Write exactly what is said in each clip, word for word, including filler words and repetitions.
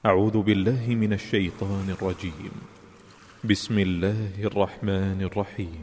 أعوذ بالله من الشيطان الرجيم. بسم الله الرحمن الرحيم.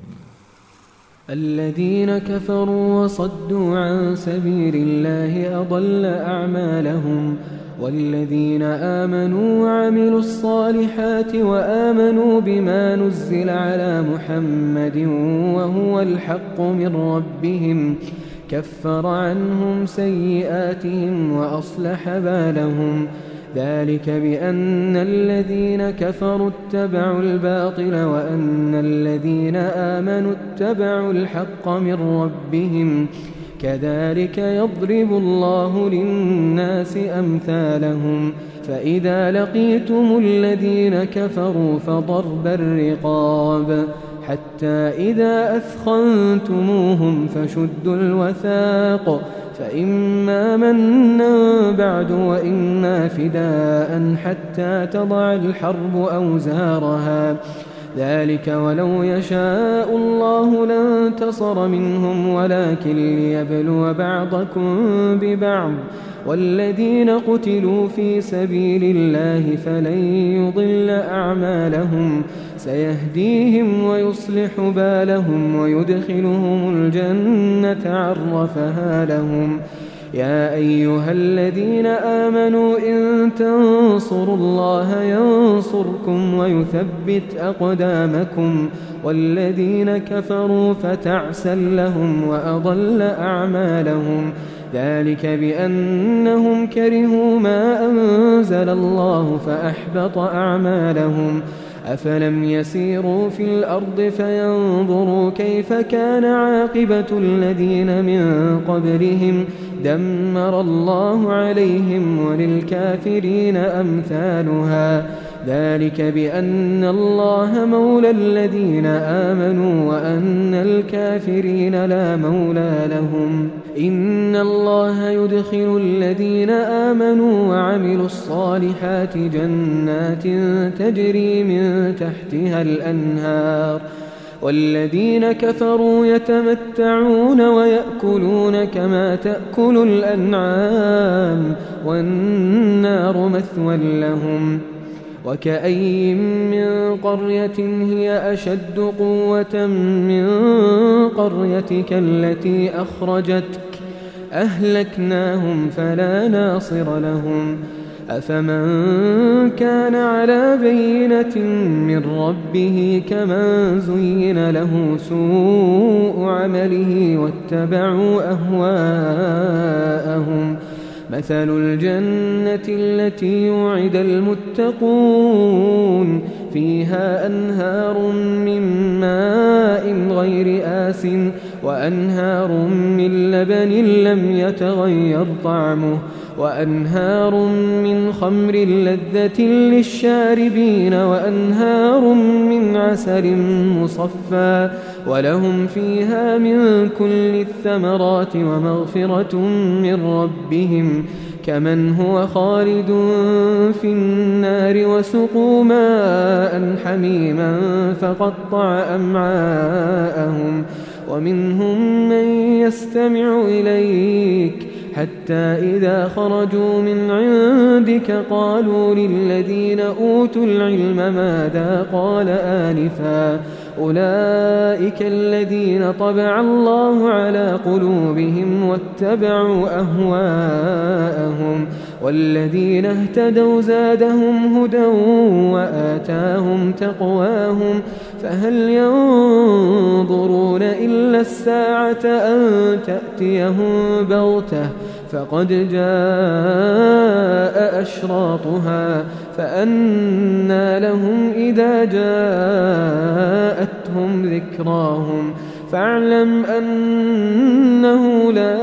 الذين كفروا وصدوا عن سبيل الله أضل أعمالهم، والذين آمنوا وعملوا الصالحات وآمنوا بما نزل على محمد وهو الحق من ربهم كفر عنهم سيئاتهم وأصلح بالهم، ذلك بأن الذين كفروا اتبعوا الباطل وأن الذين آمنوا اتبعوا الحق من ربهم، كذلك يضرب الله للناس أمثالهم. فإذا لقيتم الذين كفروا فضرب الرقاب حتى إذا أثخنتموهم فشدوا الوثاق، فإما منا بعد وإما فداء حتى تضع الحرب أوزارها، ذلك ولو يشاء الله لانتصر منهم ولكن ليبلو بعضكم ببعض، والذين قتلوا في سبيل الله فلن يضل أعمالهم، سيهديهم ويصلح بالهم ويدخلهم الجنة عرفها لهم. يا أيها الذين آمنوا إن تنصروا الله ينصركم ويثبت أقدامكم، والذين كفروا فتعسا لهم وأضل أعمالهم، ذلك بأنهم كرهوا ما أنزل الله فأحبط أعمالهم. أفلم يسيروا في الأرض فينظروا كيف كان عاقبة الذين من قبلهم، دمر الله عليهم وللكافرين أمثالها، ذلك بأن الله مولى الذين آمنوا وأن الكافرين لا مولى لهم. إن الله يدخل الذين آمنوا وعملوا الصالحات جنات تجري من تحتها الأنهار، والذين كفروا يتمتعون ويأكلون كما تأكل الأنعام والنار مثوى لهم. وكأي من قرية هي أشد قوة من قريتك التي أخرجتك أهلكناهم فلا ناصر لهم. أفمن كان على بينة من ربه كمن زين له سوء عمله واتبعوا أهواءهم، مثل الجنة التي وعد المتقون فيها أنهار من ماء غير آسٍ وأنهار من لبن لم يتغير طعمه وأنهار من خمر لذة للشاربين وأنهار من عسل مصفى ولهم فيها من كل الثمرات ومغفرة من ربهم كمن هو خالد في النار وسقوا ماء حميما فقطع أمعاءهم. ومنهم من يستمع إليك حتى إذا خرجوا من عندك قالوا للذين أوتوا العلم ماذا قال آنفا، أولئك الذين طبع الله على قلوبهم واتبعوا أهواءهم، والذين اهتدوا زادهم هدى وآتاهم تقواهم، فهل ينظرون إلا الساعة أن تأتيهم بغتة فقد جاء أشراطها، فأنى لهم إذا جاءتهم ذكراهم. فاعلم أنه لا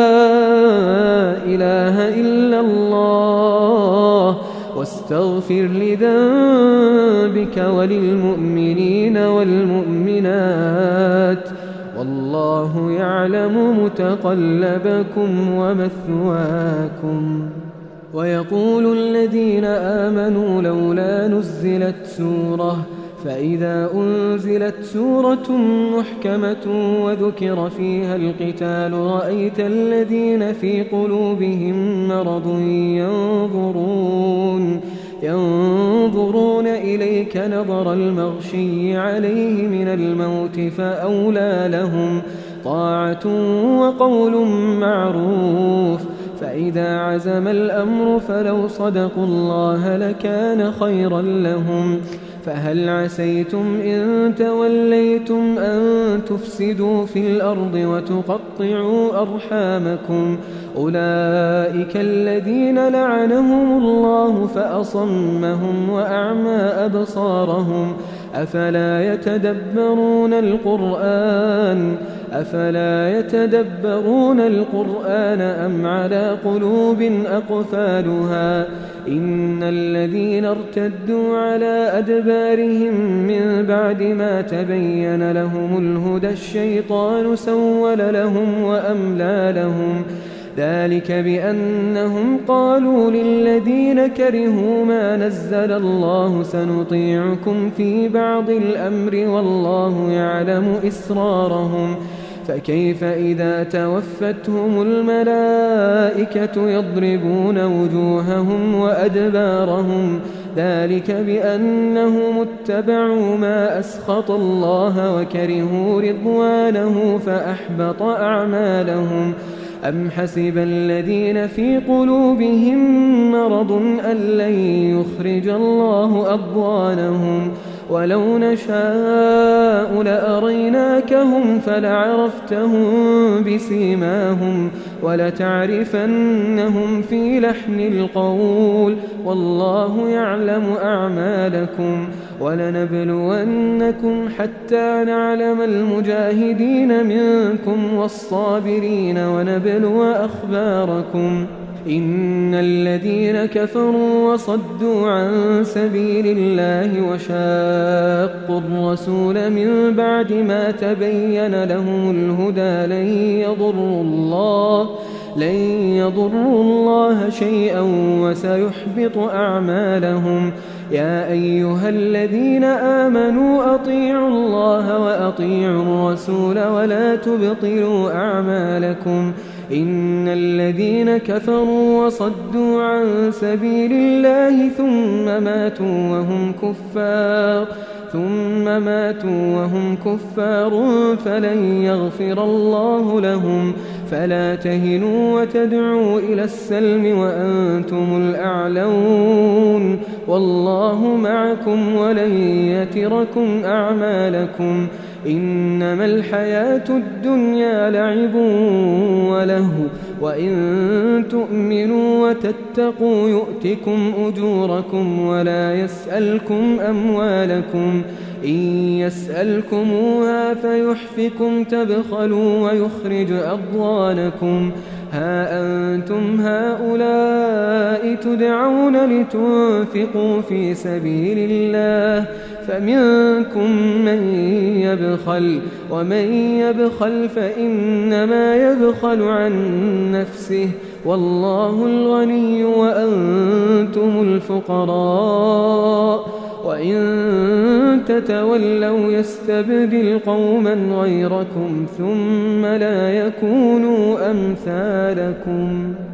إله إلا الله واستغفر لذنبك وللمؤمنين والمؤمنات، والله يعلم متقلبكم ومثواكم. ويقول الذين آمنوا لولا نزلت سورة، فإذا أنزلت سورة محكمة وذكر فيها القتال رأيت الذين في قلوبهم مرض ينظرون ينظرون إليك نظر المغشي عليه من الموت فأولى لهم طاعة وقول معروف. فإذا عزم الأمر فلو صدقوا الله لكان خيرا لهم. فهل عسيتم إن توليتم أن تفسدوا في الأرض وتقطعوا أرحامكم؟ أولئك الذين لعنهم الله فأصمهم وأعمى أبصارهم. أفلا يتدبرون القرآن أفلا يتدبرون القرآن أم على قلوب أقفالها؟ إن الذين ارتدوا على أدبارهم من بعد ما تبين لهم الهدى الشيطان سول لهم وأملى لهم. ذلك بأنهم قالوا للذين كرهوا ما نزل الله سنطيعكم في بعض الأمر والله يعلم إسرارهم. فكيف إذا توفتهم الملائكة يضربون وجوههم وأدبارهم؟ ذلك بأنهم اتبعوا ما أسخط الله وكرهوا رضوانه فأحبط أعمالهم. أم حسب الذين في قلوبهم مرض أن لن يخرج الله أضغانهم؟ ولو نشاء لأريناكهم فلعرفتهم بسيماهم ولتعرفنهم في لحن القول والله يعلم أعمالكم. ولنبلونكم حتى نعلم المجاهدين منكم والصابرين ونبلو أخباركم. إن الذين كفروا وصدوا عن سبيل الله وشاقوا الرسول من بعد ما تبين لهم الهدى لن يضروا الله لن يضروا الله شيئا وسيحبط أعمالهم. يا أيها الذين آمنوا أطيعوا الله وأطيعوا الرسول ولا تبطلوا أعمالكم. إن الذين كفروا وصدوا عن سبيل الله ثم ماتوا وهم كفار ثم ماتوا وهم كفار فلن يغفر الله لهم. فلا تهنوا وتدعوا إلى السلم وأنتم الأعلون والله معكم ولن يتركم أعمالكم. إنما الحياة الدنيا لعب ولهو وإن تؤمنوا وتتقوا يؤتكم أجوركم ولا يسألكم أموالكم. إن يسألكموها فيحفكم تبخلوا ويخرج أضغانكم. ها أنتم هؤلاء تدعون لتنفقوا في سبيل الله فمنكم من يبخل ومن يبخل فإنما يبخل عن نفسه والله الغني وأنتم الفقراء. وإن تتولوا يستبدل قوما غيركم ثم لا يكونوا أمثالكم.